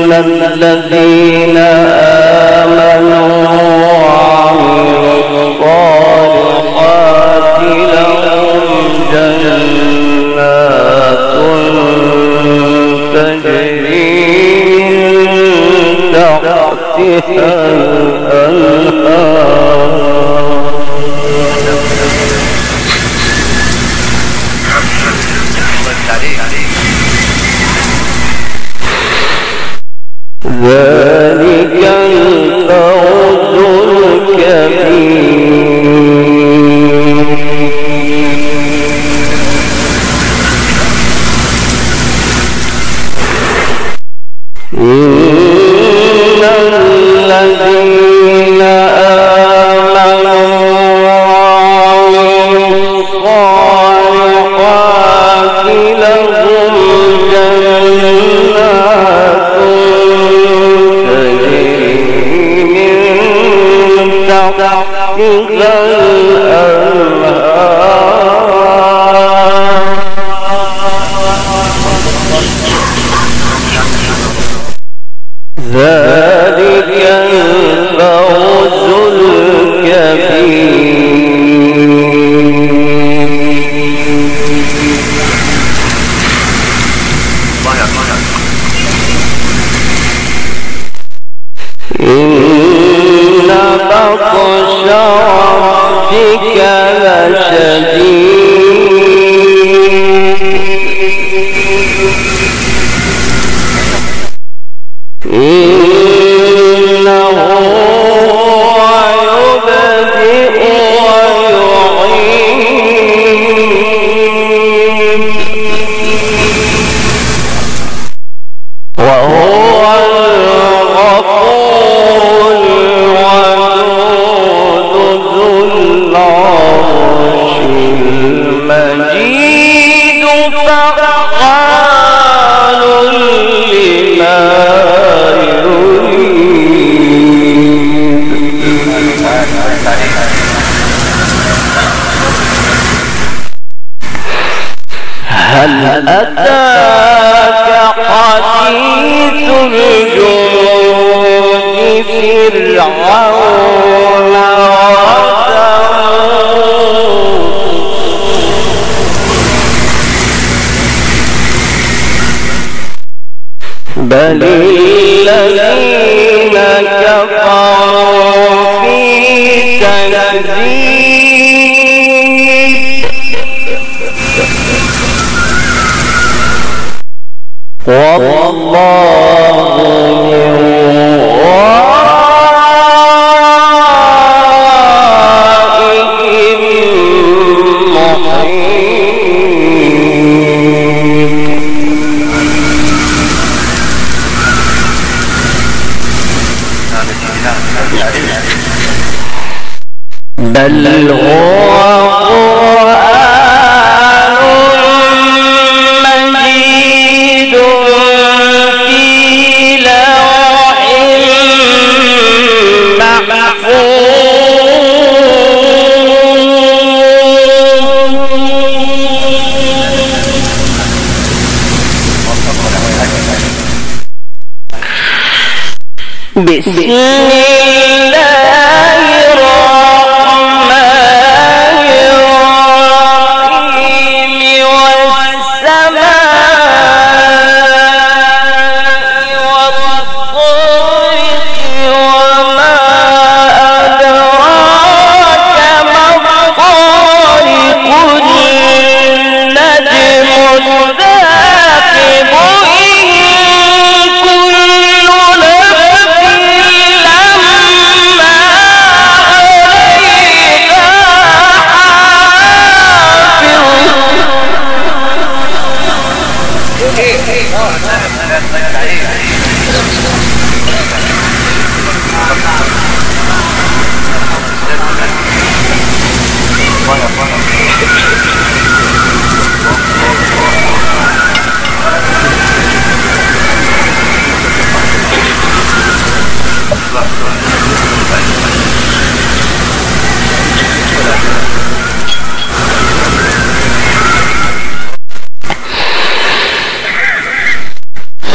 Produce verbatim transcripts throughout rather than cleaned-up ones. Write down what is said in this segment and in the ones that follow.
الذين آمنوا وعملوا الصالحات لهم جنات تجري من تحتها الأنهار ذلك الفوز الكبير. إن الذين آمنوا وعملوا الصالحات لهم جنات تحتها الأنهار ذلك الفوز الكبير. إن بطش ربك لشديد إنه يبدئ ويعيد وهو الغفور الودود ذو العرش المجيد فعال لما هل أتاك حديث الجند فرعون وثمود بل الذين كفروا في تكذيب والله من ورائهم محيط بل هو بسم الله الرحمن الرحيم والسماء والطارق وما أدراك ما الطارق النجم الثاقب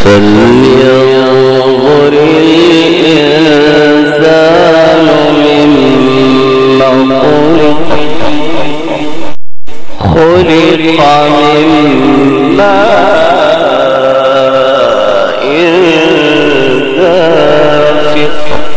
فلينظر الإنسان مما خلق خلق من ماء دافق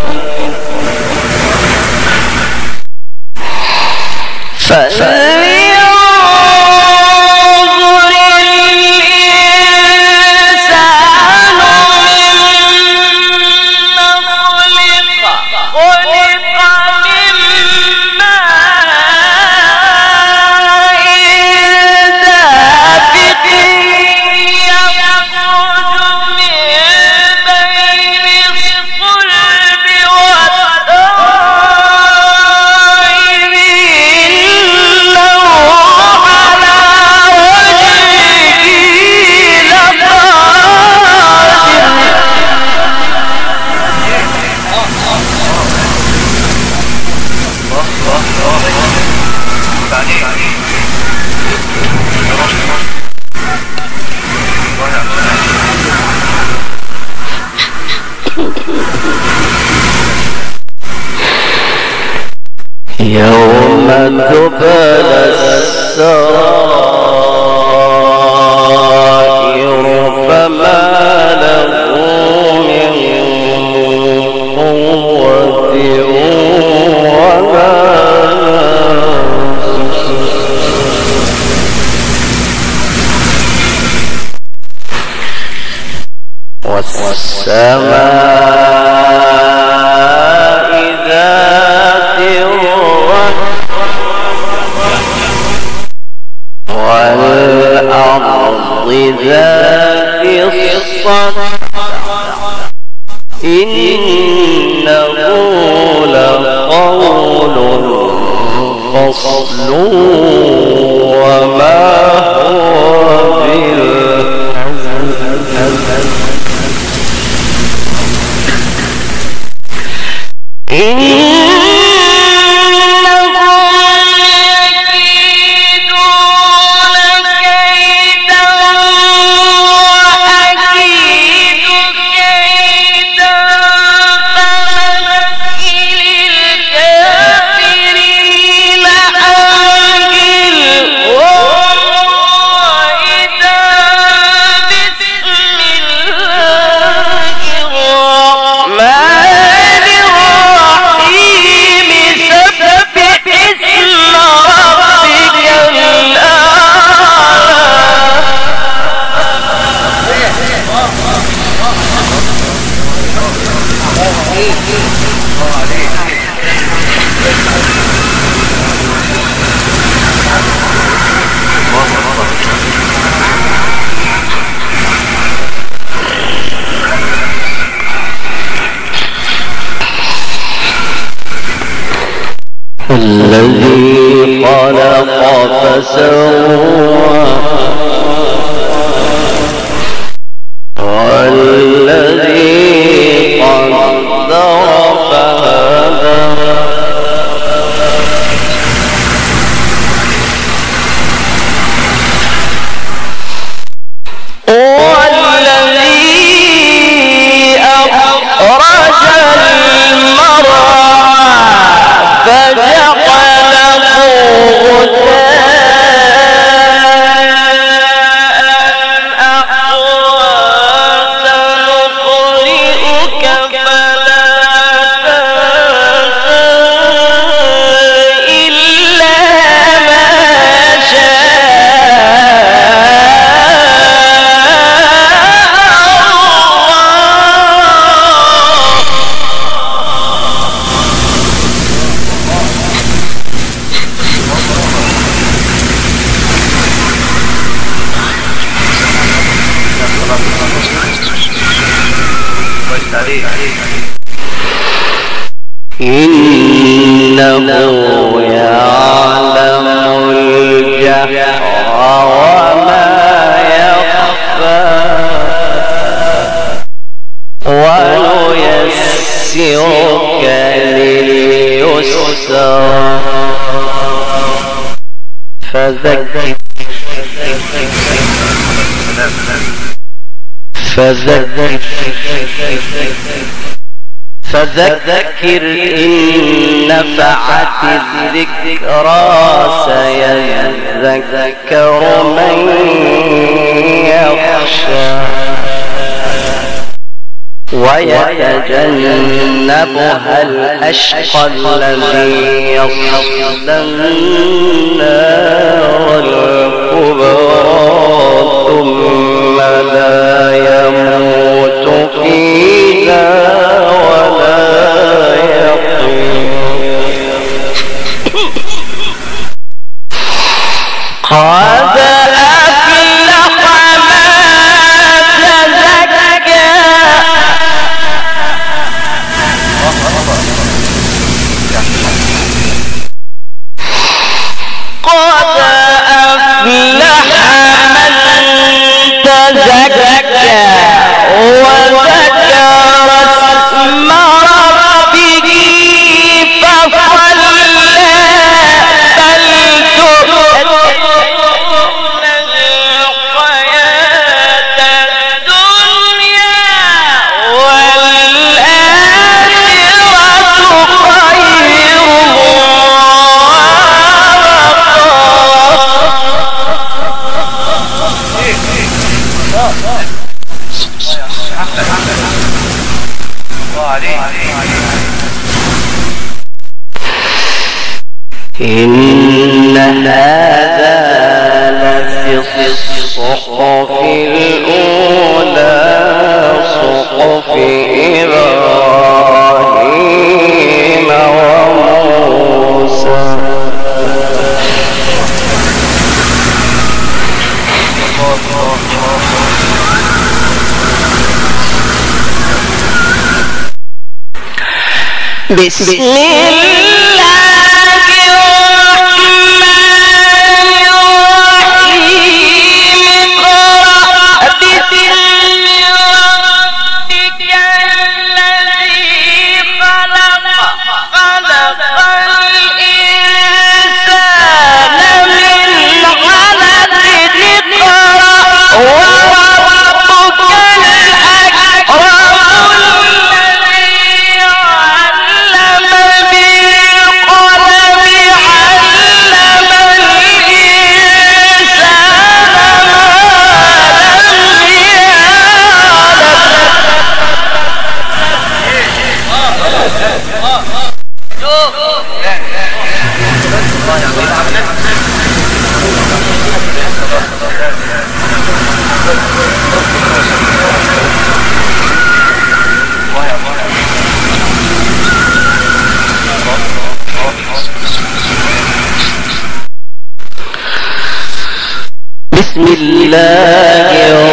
يوم تبلى السرائر فما له من قوة ولا والسماء ذات والأرض ذات الصدع إنه لقول فصل وما هو بالهزل الذي خلق فسوى والذي قدر فهدى والذي أخرج المرعى فجعله غثاء أحوى سنقرئك فلا تنسى إلا ما إنه يعلم الجهر وما يخفى ونيسرك لليسرى فذكر فذكر فذكر إن نفعت الذكرى سيذكر من يخشى ويتجنبها الأشقى الذي يصلى النار الكبرى ثم لا يموت فيها ولا يحيا. قد إن هذا لفي الصحف الأولى صحف إبراهيم وموسى. بسم الله بسم الله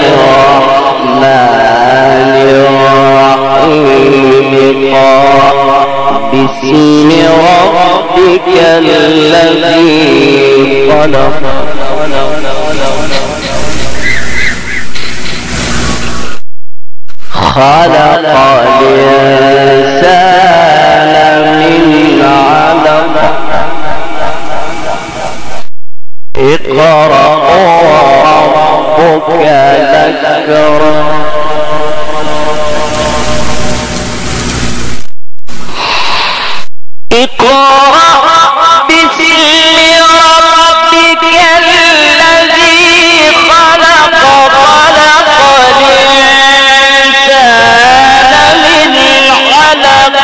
الرحمن الرحيم. باسم ربك الذي خلق خلق الإنسان من علق. اقرأ وربك الأكرم. اقرأ باسم ربك الذي خلق خلق الإنسان من علق.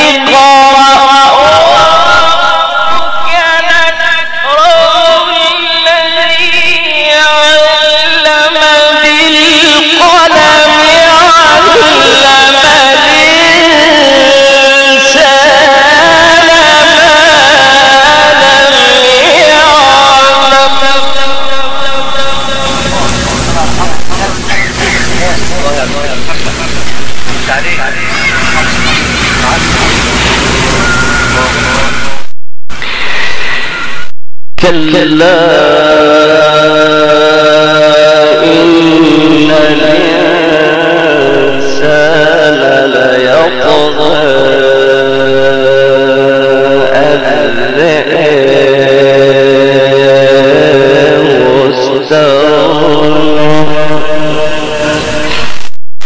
كلا إن الإنسان ليطغى أن رآه استغنى.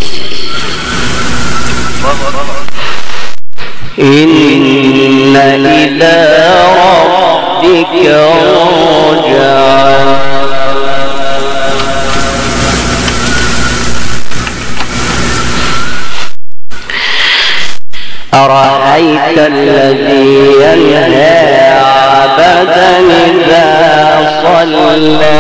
إن إلى ربك رجعا أرأيت الذي ينهى عبدا إذا صلى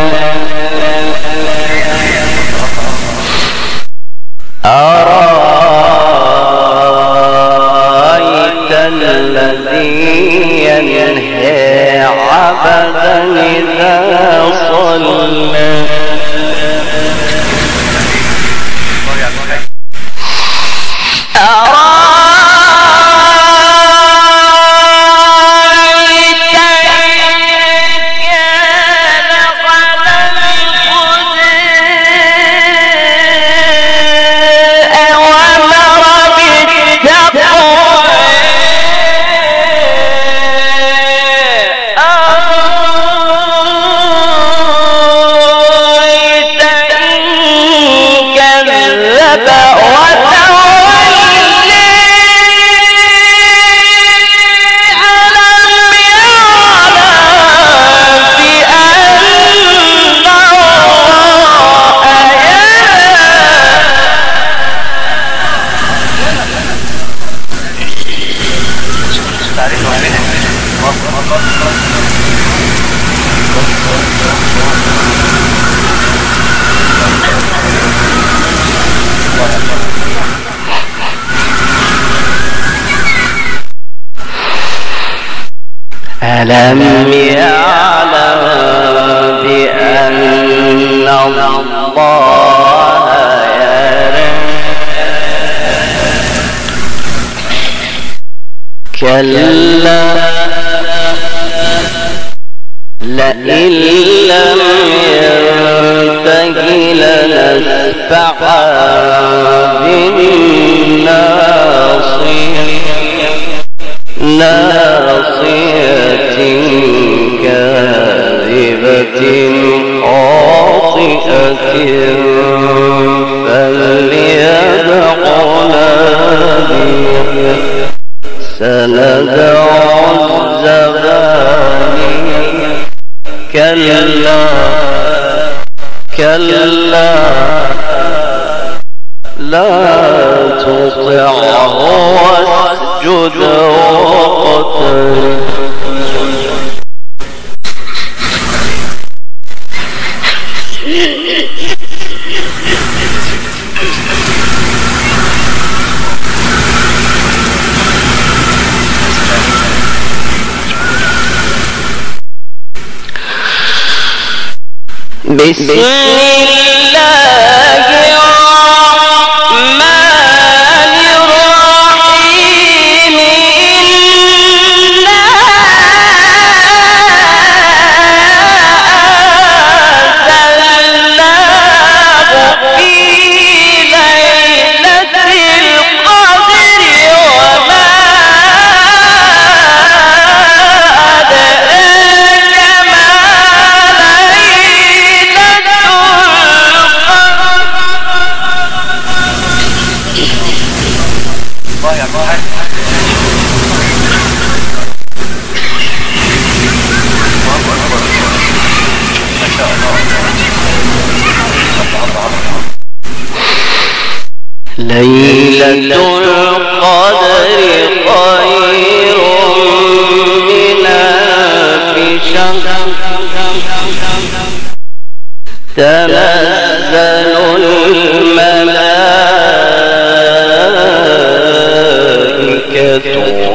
أرأيت الذي ينهى عبدا إذا صلى ألم يعلم بأن الله يرى كلا لئن لم ينته لنسفعا بالناصية ناصية كاذبة خاطئة فليدع ناديه سندع الزبانية كلا كلا لا تطعه واسجد واقترب بسم الله الرحمن الرحيم إنا أنزلناه في ليلة القدر وما أدراك ما ليلة القدر خير من ألف شهر تنزل الملائكة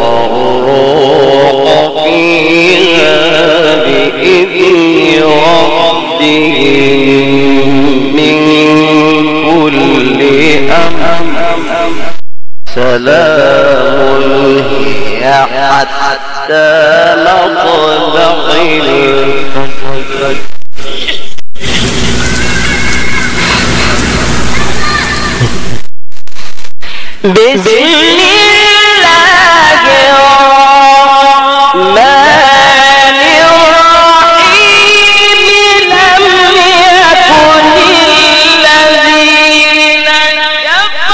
والروح فيها بإذن ربهم من كل أمر سلام هي حتى مطلع الفجر بسم الله الرحمن الرحيم لم يكن الذين كفروا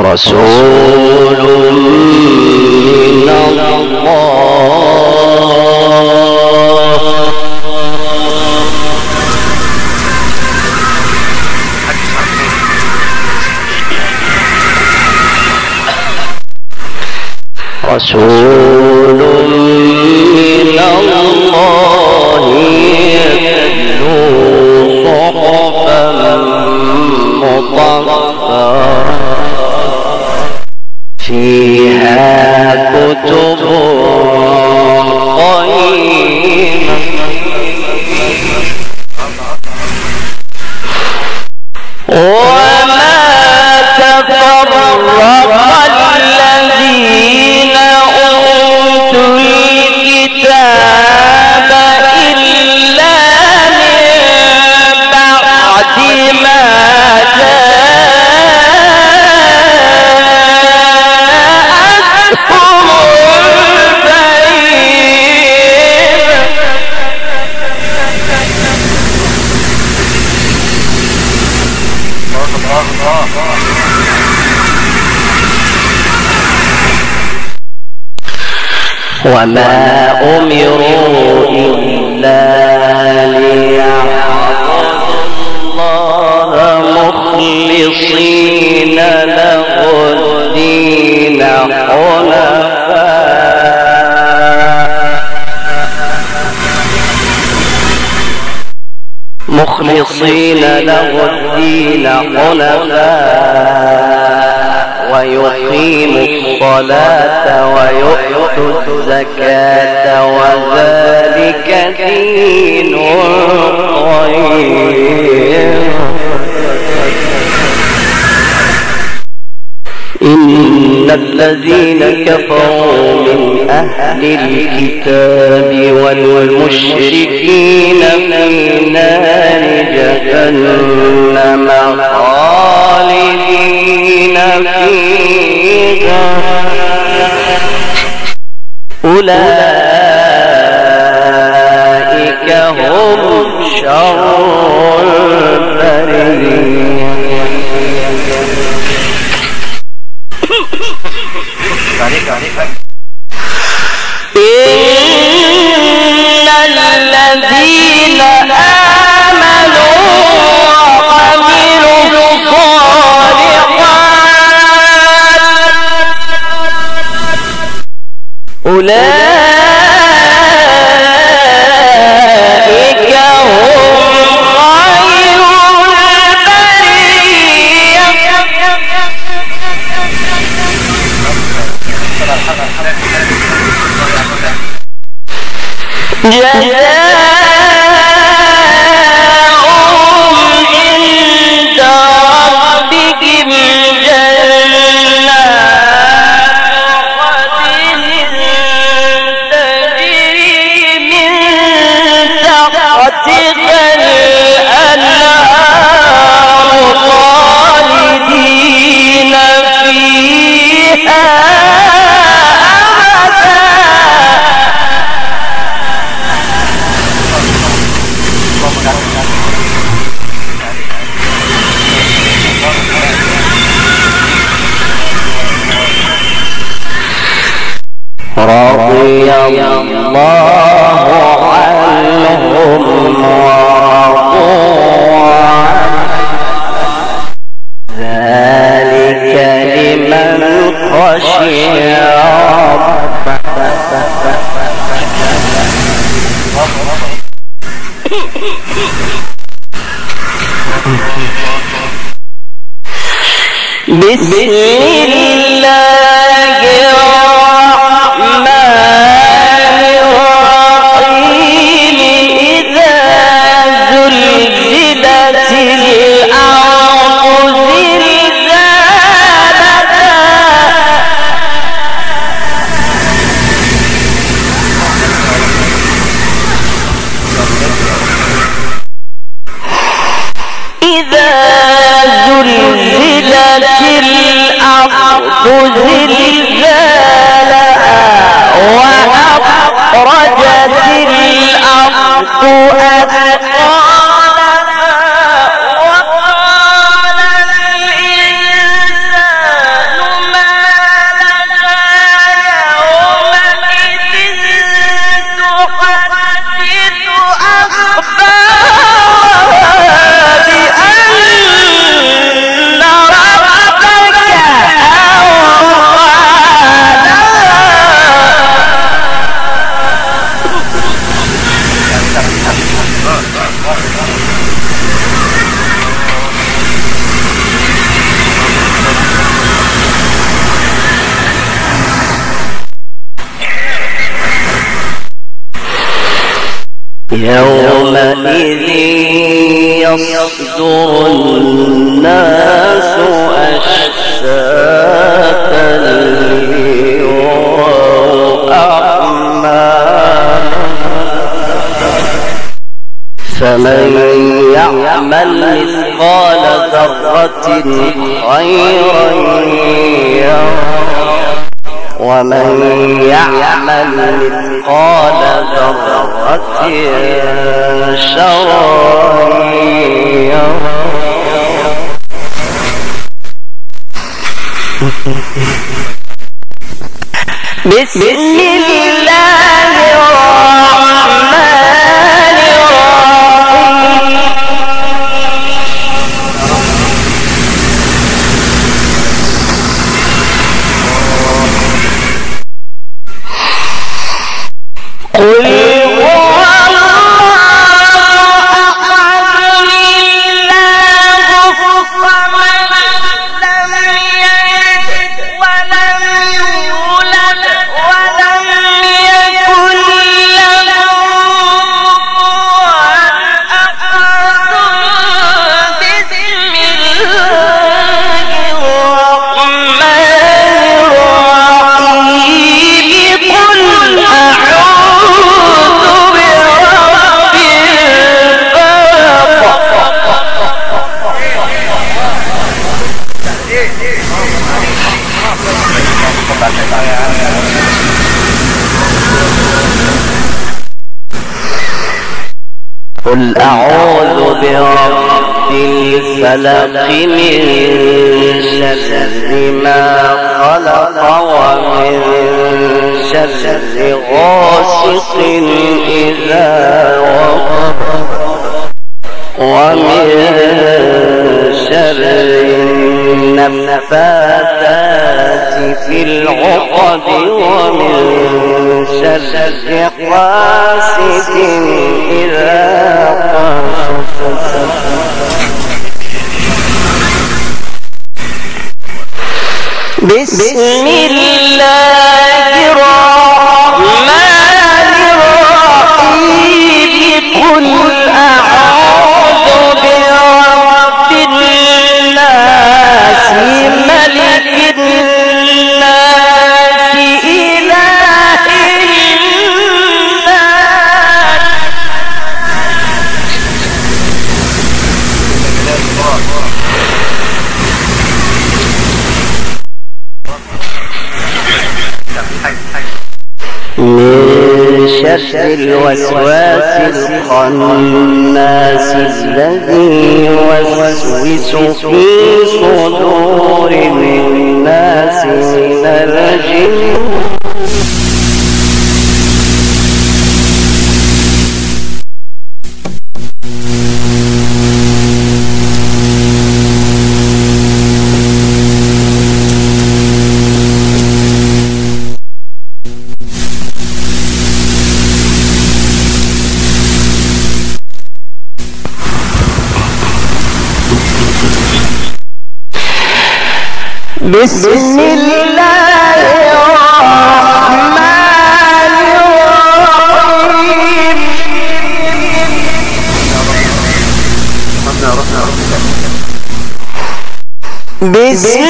رسول من الله رسول من الله يتلو صحفا مطهرة فيها كتب قيمة وما تفرق الذين أوتوا الكتاب إلا من بعد ما جاءتهم البينة وما أمروا إلا ليعبدوا الله مخلصين له الدين حنفاء مخلصين له الدين حنفاء ويقيموا الصلاة ويؤتوا الزكاة وذلك دين القيم إن الذين كفروا من أهل الكتاب والمشركين في نار جهنم خالدين فيها أولئك هم شر البرية إن الذين آمنوا وعملوا الصالحات أولئك هم خير البرية جزاؤهم عند ربهم جنات عدن تجري من تحتها الأنهار خالدين فيها رضي الله عنهم ورضوا عنه ذلك لمن خشي ربه بسم الله الرحمن الرحيم إذا زلزلت الأرض زلزالها إذا زلزلت الأرض زلزالها وأخرجت الأرض أثقالها وقال الإنسان يومئذ يصدر الناس أشتاتا ليروا أعمالهم فمن يعمل مثقال ذرة خيرا يره ومن يعمل مثقال ذرة شرا يره. بسم الله الرحمن الرحيم. قل قل أعوذ برب الفلق من شر ما خلق ومن شر غاسق إذا وقب ومن شر النفاثات في العقد ومن شر حاسد إذا قسم. بسم الله الرحمن الرحيم. قل أعوذ برب الناس ملك الناس إله الناس من شر الوسواس الخناس الذي يوسوس في صدور الناس من الجن. بسم الله الرحمن الرحيم. بسم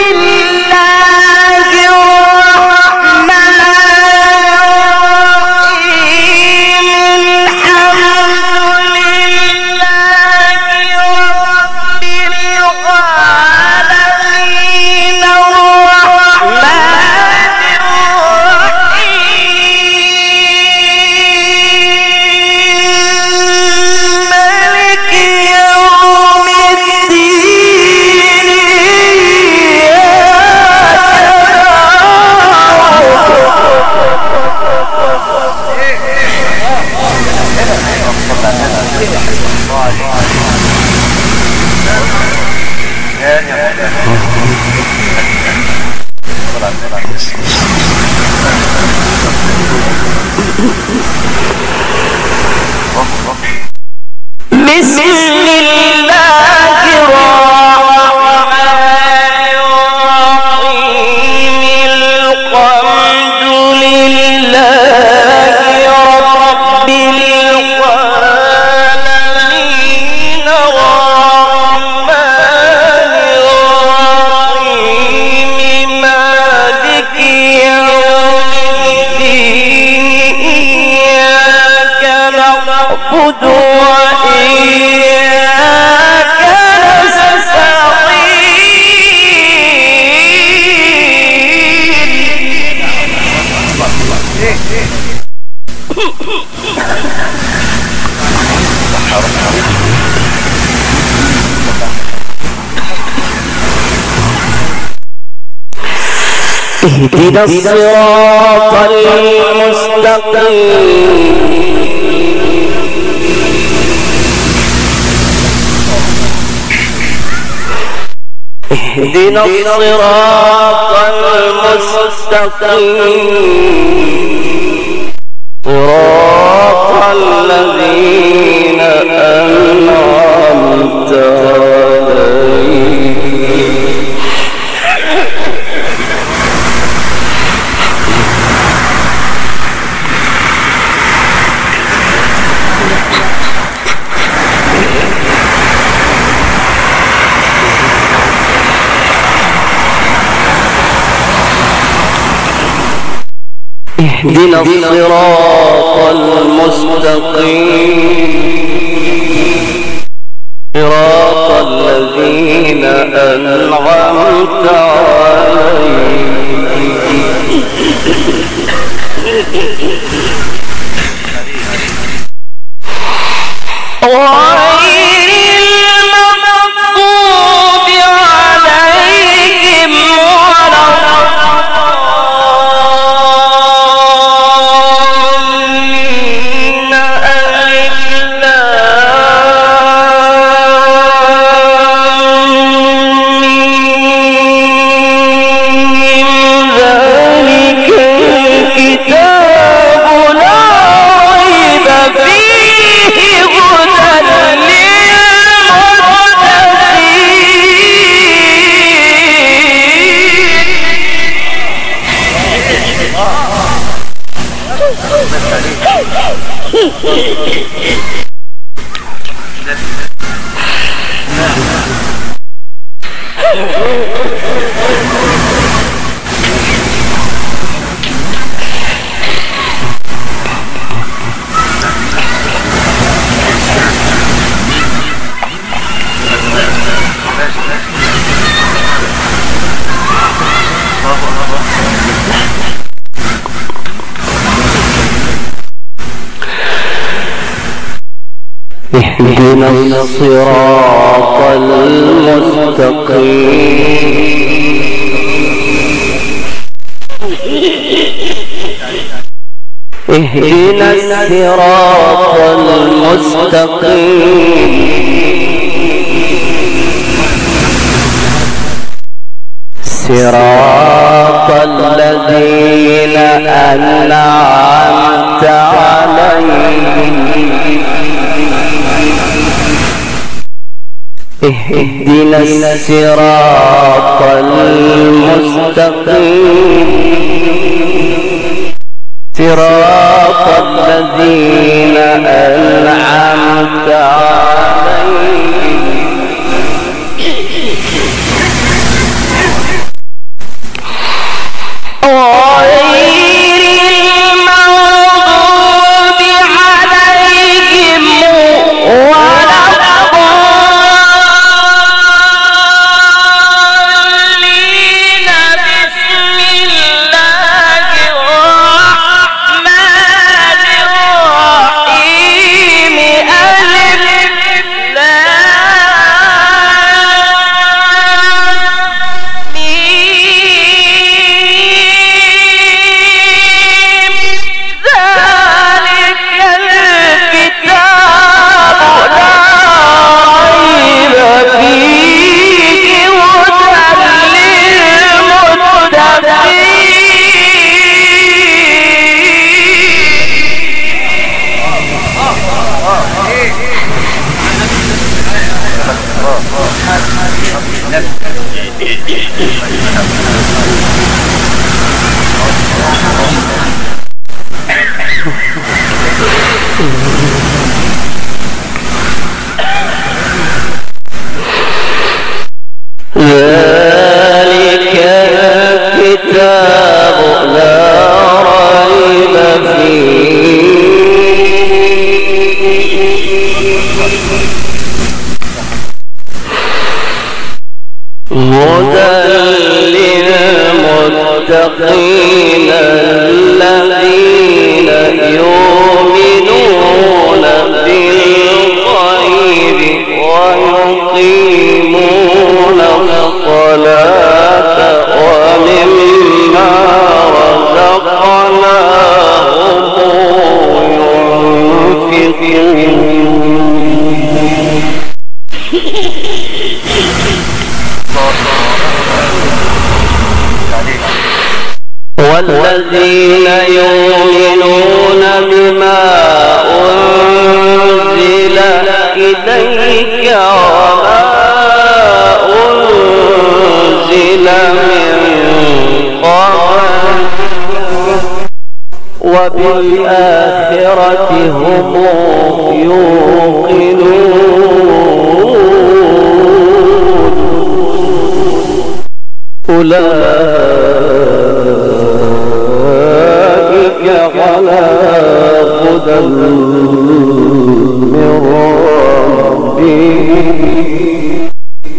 الله الرحمن الرحيم. الحمد لله رب العالمين الرحمن الرحيم مالك يوم الدين. بسم الله الرحمن الرحيم. الحمد لله رب العالمين نعبد وإياك اهدنا الصراط المستقيم اهدنا الصراط المستقيم صراط الذين أنعمت عليهم اهدنا الصراط المستقيم صراط الذين أنعمت عليهم اهدنا الصراط المستقيم اهدنا الصراط المستقيم صراط الذين أنعمت عليهم اهدنا الصراط المستقيم صراط الذين أنعمت عليهم ذلك الكتاب لا ريب فيه هدى للمتقين الذين يؤمنون بالغيب ويقيمون الصلاة ومما رزقناهم ينفقون. والذين يؤمنون بما أنزل إليك وما أنزل من قبلك وبالآخرة هم يوقنون. أولئك على هدى من ربهم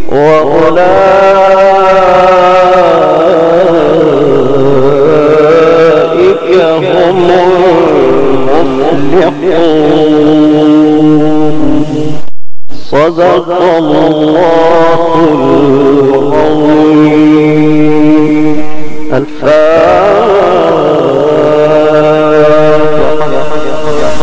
وأولئك هم المفلحون. صدق الله العظيم.